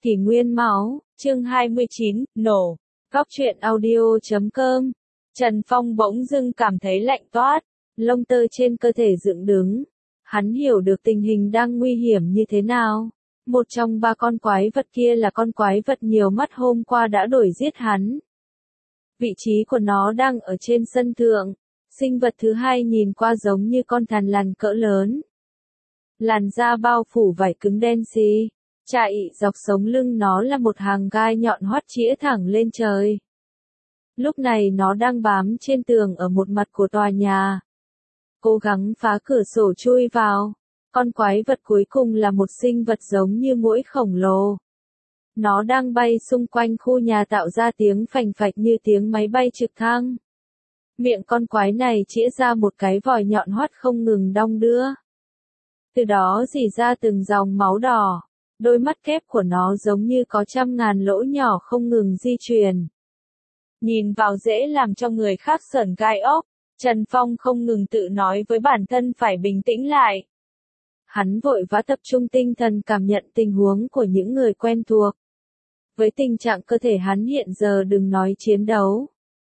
Kỷ nguyên máu, chương 29, nổ. Góc truyện audio.com. Trần Phong bỗng dưng cảm thấy lạnh toát, lông tơ trên cơ thể dựng đứng. Hắn hiểu được tình hình đang nguy hiểm như thế nào. Một trong ba con quái vật kia là con quái vật nhiều mắt hôm qua đã đuổi giết hắn. Vị trí của nó đang ở trên sân thượng. Sinh vật thứ hai nhìn qua giống như con thằn lằn cỡ lớn. Làn da bao phủ vảy cứng đen xì. Chạy dọc sống lưng nó là một hàng gai nhọn hoắt chĩa thẳng lên trời. Lúc này nó đang bám trên tường ở một mặt của tòa nhà. Cố gắng phá cửa sổ chui vào. Con quái vật cuối cùng là một sinh vật giống như muỗi khổng lồ. Nó đang bay xung quanh khu nhà tạo ra tiếng phành phạch như tiếng máy bay trực thăng. Miệng con quái này chĩa ra một cái vòi nhọn hoắt không ngừng đong đưa. Từ đó rỉ ra từng dòng máu đỏ. Đôi mắt kép của nó giống như có trăm ngàn lỗ nhỏ không ngừng di chuyển. Nhìn vào dễ làm cho người khác sởn gai ốc, Trần Phong không ngừng tự nói với bản thân phải bình tĩnh lại. Hắn vội vã tập trung tinh thần cảm nhận tình huống của những người quen thuộc. Với tình trạng cơ thể hắn hiện giờ đừng nói chiến đấu.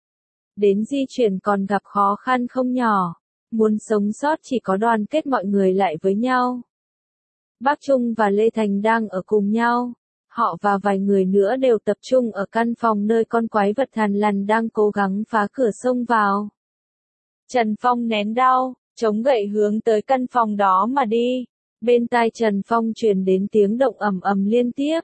Đến di chuyển còn gặp khó khăn không nhỏ, muốn sống sót chỉ có đoàn kết mọi người lại với nhau. Bác Trung và Lê Thành đang ở cùng nhau. Họ và vài người nữa đều tập trung ở căn phòng nơi con quái vật thằn lằn đang cố gắng phá cửa xông vào. Trần Phong nén đau, chống gậy hướng tới căn phòng đó mà đi. Bên tai Trần Phong truyền đến tiếng động ầm ầm liên tiếp.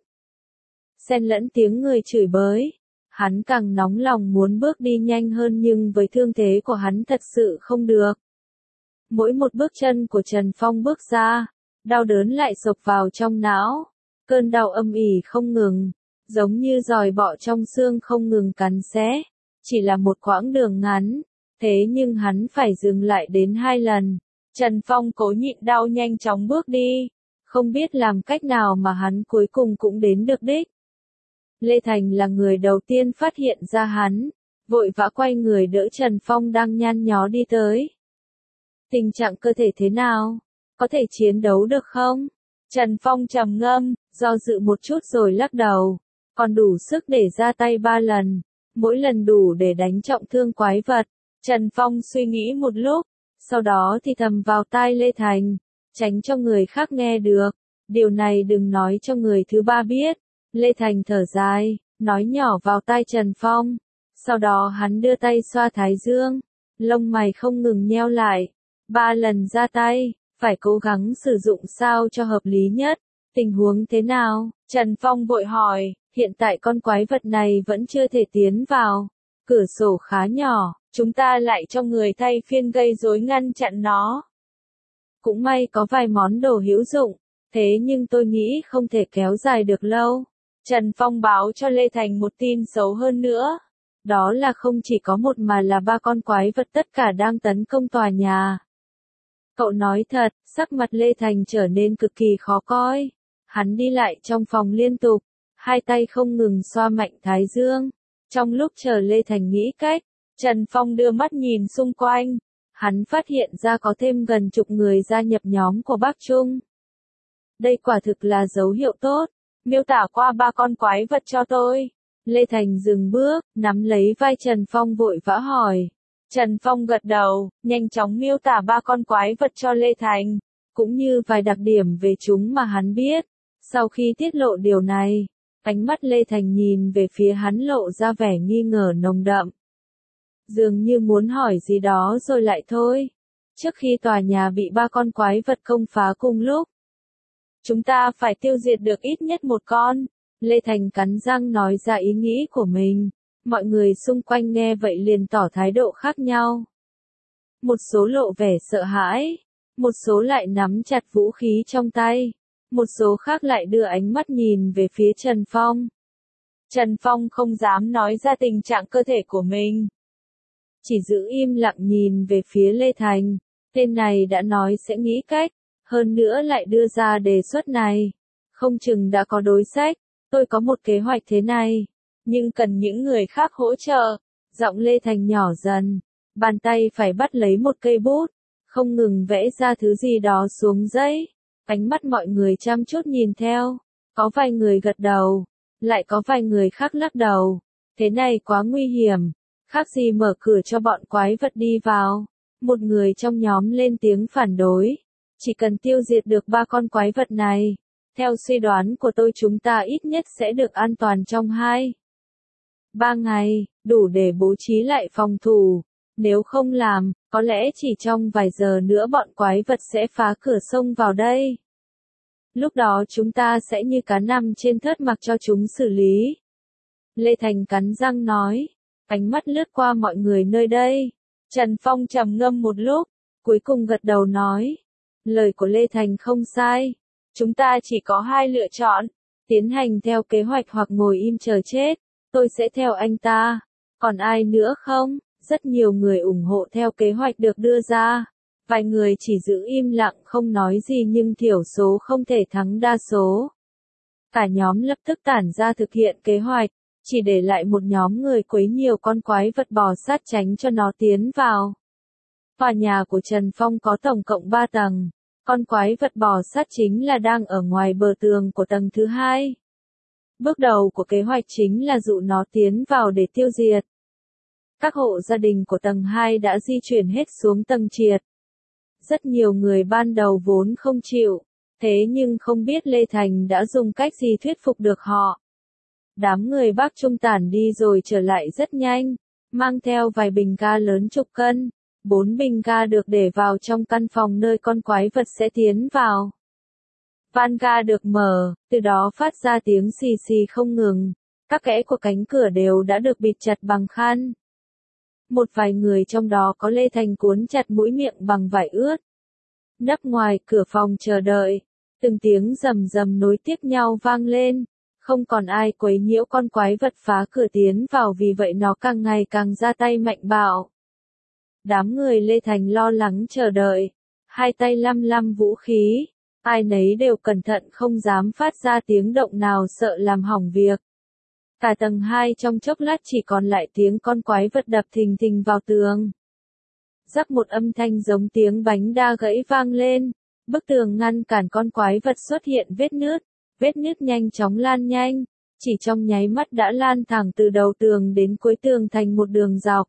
Xen lẫn tiếng người chửi bới. Hắn càng nóng lòng muốn bước đi nhanh hơn nhưng với thương thế của hắn thật sự không được. Mỗi một bước chân của Trần Phong bước ra, đau đớn lại xộc vào trong não. Cơn đau âm ỉ không ngừng, giống như giòi bọ trong xương không ngừng cắn xé. Chỉ là một quãng đường ngắn, thế nhưng hắn phải dừng lại đến 2 lần. Trần Phong cố nhịn đau nhanh chóng bước đi. Không biết làm cách nào mà hắn cuối cùng cũng đến được đích. Lê Thành là người đầu tiên phát hiện ra hắn, vội vã quay người đỡ Trần Phong đang nhăn nhó đi tới. Tình trạng cơ thể thế nào? Có thể chiến đấu được không? Trần Phong trầm ngâm, do dự một chút rồi lắc đầu. Còn đủ sức để ra tay 3 lần. Mỗi lần đủ để đánh trọng thương quái vật. Trần Phong suy nghĩ một lúc. Sau đó thì thầm vào tai Lê Thành. Tránh cho người khác nghe được. Điều này đừng nói cho người thứ ba biết. Lê Thành thở dài, nói nhỏ vào tai Trần Phong. Sau đó hắn đưa tay xoa thái dương. Lông mày không ngừng nheo lại. 3 lần ra tay. Phải cố gắng sử dụng sao cho hợp lý nhất. Tình huống thế nào? Trần Phong vội hỏi, hiện tại con quái vật này vẫn chưa thể tiến vào. Cửa sổ khá nhỏ, chúng ta lại cho người thay phiên gây rối ngăn chặn nó. Cũng may có vài món đồ hữu dụng, thế nhưng tôi nghĩ không thể kéo dài được lâu. Trần Phong báo cho Lê Thành một tin xấu hơn nữa. Đó là không chỉ có một mà là 3 con quái vật tất cả đang tấn công tòa nhà. Cậu nói thật, sắc mặt Lê Thành trở nên cực kỳ khó coi. Hắn đi lại trong phòng liên tục, 2 tay không ngừng xoa mạnh thái dương. Trong lúc chờ Lê Thành nghĩ cách, Trần Phong đưa mắt nhìn xung quanh. Hắn phát hiện ra có thêm gần chục người gia nhập nhóm của bác Trung. Đây quả thực là dấu hiệu tốt. Miêu tả qua 3 con quái vật cho tôi. Lê Thành dừng bước, nắm lấy vai Trần Phong vội vã hỏi. Trần Phong gật đầu, nhanh chóng miêu tả 3 con quái vật cho Lê Thành, cũng như vài đặc điểm về chúng mà hắn biết. Sau khi tiết lộ điều này, ánh mắt Lê Thành nhìn về phía hắn lộ ra vẻ nghi ngờ nồng đậm. Dường như muốn hỏi gì đó rồi lại thôi. Trước khi tòa nhà bị 3 con quái vật công phá cùng lúc, chúng ta phải tiêu diệt được ít nhất một con. Lê Thành cắn răng nói ra ý nghĩ của mình. Mọi người xung quanh nghe vậy liền tỏ thái độ khác nhau. Một số lộ vẻ sợ hãi, một số lại nắm chặt vũ khí trong tay, một số khác lại đưa ánh mắt nhìn về phía Trần Phong. Trần Phong không dám nói ra tình trạng cơ thể của mình. Chỉ giữ im lặng nhìn về phía Lê Thành, tên này đã nói sẽ nghĩ cách, hơn nữa lại đưa ra đề xuất này. Không chừng đã có đối sách, tôi có một kế hoạch thế này. Nhưng cần những người khác hỗ trợ. Giọng Lê Thành nhỏ dần. Bàn tay phải bắt lấy một cây bút. Không ngừng vẽ ra thứ gì đó xuống giấy. Ánh mắt mọi người chăm chút nhìn theo. Có vài người gật đầu, lại có vài người khác lắc đầu. Thế này quá nguy hiểm, khác gì mở cửa cho bọn quái vật đi vào. Một người trong nhóm lên tiếng phản đối. Chỉ cần tiêu diệt được 3 con quái vật này, theo suy đoán của tôi chúng ta ít nhất sẽ được an toàn trong 3 ngày, đủ để bố trí lại phòng thủ. Nếu không làm, có lẽ chỉ trong vài giờ nữa bọn quái vật sẽ phá cửa sông vào đây. Lúc đó chúng ta sẽ như cá nằm trên thớt mặc cho chúng xử lý. Lê Thành cắn răng nói, ánh mắt lướt qua mọi người nơi đây. Trần Phong trầm ngâm một lúc, cuối cùng gật đầu nói, lời của Lê Thành không sai. Chúng ta chỉ có 2 lựa chọn, tiến hành theo kế hoạch hoặc ngồi im chờ chết. Tôi sẽ theo anh ta. Còn ai nữa không? Rất nhiều người ủng hộ theo kế hoạch được đưa ra. Vài người chỉ giữ im lặng không nói gì nhưng thiểu số không thể thắng đa số. Cả nhóm lập tức tản ra thực hiện kế hoạch, chỉ để lại một nhóm người quấy nhiều con quái vật bò sát tránh cho nó tiến vào. Tòa nhà của Trần Phong có tổng cộng 3 tầng. Con quái vật bò sát chính là đang ở ngoài bờ tường của tầng thứ 2. Bước đầu của kế hoạch chính là dụ nó tiến vào để tiêu diệt. Các hộ gia đình của tầng 2 đã di chuyển hết xuống tầng triệt. Rất nhiều người ban đầu vốn không chịu, thế nhưng không biết Lê Thành đã dùng cách gì thuyết phục được họ. Đám người Bắc Trung tản đi rồi trở lại rất nhanh, mang theo vài bình ga lớn chục cân. 4 bình ga được để vào trong căn phòng nơi con quái vật sẽ tiến vào. Van ga được mở, từ đó phát ra tiếng xì xì không ngừng. Các kẽ của cánh cửa đều đã được bịt chặt bằng khăn. Một vài người trong đó có Lê Thành cuốn chặt mũi miệng bằng vải ướt. Nấp ngoài cửa phòng chờ đợi, từng tiếng rầm rầm nối tiếp nhau vang lên. Không còn ai quấy nhiễu con quái vật phá cửa tiến vào vì vậy nó càng ngày càng ra tay mạnh bạo. Đám người Lê Thành lo lắng chờ đợi, 2 tay lăm lăm vũ khí, ai nấy đều cẩn thận không dám phát ra tiếng động nào sợ làm hỏng việc. Cả tầng 2 trong chốc lát chỉ còn lại tiếng con quái vật đập thình thình vào tường. Rắc một âm thanh giống tiếng bánh đa gãy vang lên, bức tường ngăn cản con quái vật xuất hiện vết nứt nhanh chóng lan nhanh, chỉ trong nháy mắt đã lan thẳng từ đầu tường đến cuối tường thành một đường dọc.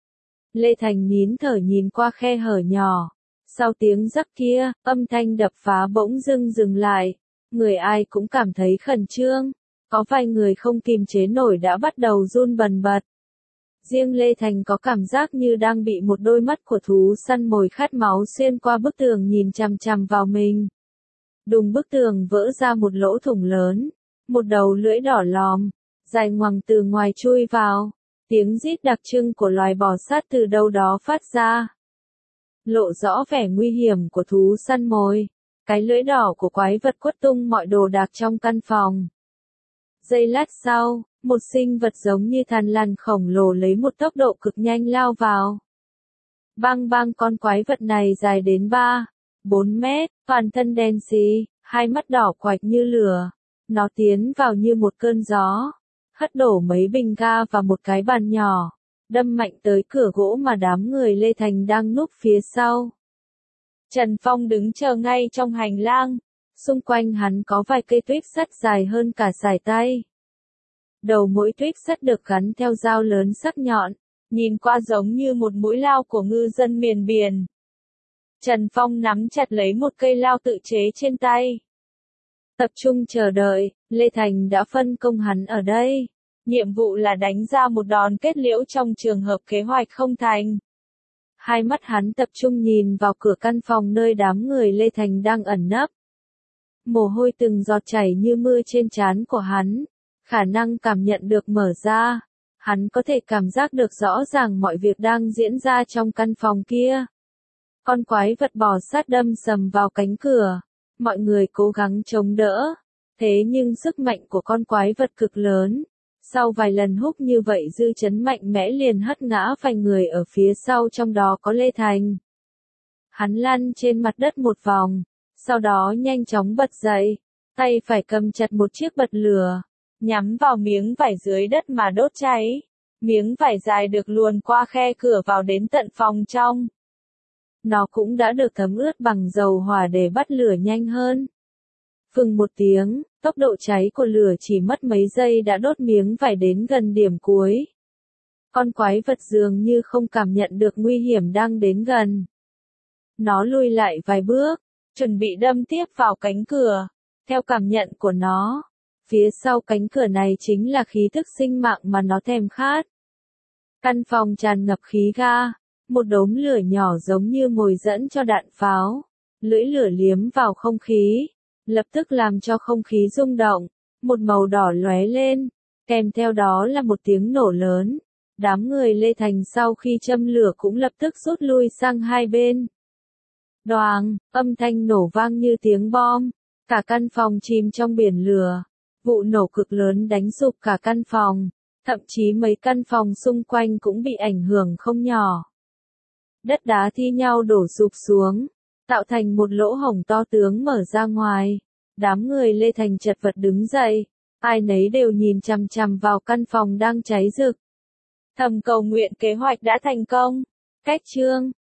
Lê Thành nín thở nhìn qua khe hở nhỏ. Sau tiếng rắc kia, âm thanh đập phá bỗng dưng dừng lại. Người ai cũng cảm thấy khẩn trương. Có vài người không kìm chế nổi đã bắt đầu run bần bật. Riêng Lê Thành có cảm giác như đang bị một đôi mắt của thú săn mồi khát máu xuyên qua bức tường nhìn chằm chằm vào mình. Đùng, bức tường vỡ ra một lỗ thủng lớn. Một đầu lưỡi đỏ lòm, dài ngoằng từ ngoài chui vào. Tiếng rít đặc trưng của loài bò sát từ đâu đó phát ra. Lộ rõ vẻ nguy hiểm của thú săn mồi. Cái lưỡi đỏ của quái vật quất tung mọi đồ đạc trong căn phòng. Giây lát sau, một sinh vật giống như thằn lằn khổng lồ lấy một tốc độ cực nhanh lao vào. Bang bang, con quái vật này dài đến 3-4 mét, toàn thân đen xì, hai mắt đỏ quạch như lửa. Nó tiến vào như một cơn gió, hất đổ mấy bình ga và một cái bàn nhỏ, đâm mạnh tới cửa gỗ mà đám người Lê Thành đang núp phía sau. Trần Phong đứng chờ ngay trong hành lang, xung quanh hắn có vài cây tuyết sắt dài hơn cả sải tay. Đầu mỗi tuyết sắt được gắn theo dao lớn sắc nhọn, nhìn qua giống như một mũi lao của ngư dân miền biển. Trần Phong nắm chặt lấy một cây lao tự chế trên tay. Tập trung chờ đợi, Lê Thành đã phân công hắn ở đây. Nhiệm vụ là đánh ra một đòn kết liễu trong trường hợp kế hoạch không thành. Hai mắt hắn tập trung nhìn vào cửa căn phòng nơi đám người Lê Thành đang ẩn nấp. Mồ hôi từng giọt chảy như mưa trên trán của hắn. Khả năng cảm nhận được mở ra. Hắn có thể cảm giác được rõ ràng mọi việc đang diễn ra trong căn phòng kia. Con quái vật bò sát đâm sầm vào cánh cửa. Mọi người cố gắng chống đỡ. Thế nhưng sức mạnh của con quái vật cực lớn. Sau vài lần húc như vậy dư chấn mạnh mẽ liền hất ngã vài người ở phía sau, trong đó có Lê Thành. Hắn lăn trên mặt đất một vòng. Sau đó nhanh chóng bật dậy. Tay phải cầm chặt một chiếc bật lửa. Nhắm vào miếng vải dưới đất mà đốt cháy. Miếng vải dài được luồn qua khe cửa vào đến tận phòng trong. Nó cũng đã được thấm ướt bằng dầu hỏa để bắt lửa nhanh hơn. Phừng một tiếng, tốc độ cháy của lửa chỉ mất mấy giây đã đốt miếng vải đến gần điểm cuối. Con quái vật dường như không cảm nhận được nguy hiểm đang đến gần. Nó lùi lại vài bước, chuẩn bị đâm tiếp vào cánh cửa. Theo cảm nhận của nó, phía sau cánh cửa này chính là khí thức sinh mạng mà nó thèm khát. Căn phòng tràn ngập khí ga, một đốm lửa nhỏ giống như mồi dẫn cho đạn pháo. Lưỡi lửa liếm vào không khí, lập tức làm cho không khí rung động, một màu đỏ lóe lên, kèm theo đó là một tiếng nổ lớn. Đám người Lê Thành sau khi châm lửa cũng lập tức rút lui sang hai bên. Đoàng, âm thanh nổ vang như tiếng bom, cả căn phòng chìm trong biển lửa. Vụ nổ cực lớn đánh sụp cả căn phòng, thậm chí mấy căn phòng xung quanh cũng bị ảnh hưởng không nhỏ. Đất đá thi nhau đổ sụp xuống, tạo thành một lỗ hổng to tướng mở ra ngoài. Đám người Lê Thành chật vật đứng dậy, ai nấy đều nhìn chằm chằm vào căn phòng đang cháy rực. Thầm cầu nguyện kế hoạch đã thành công. Cách chương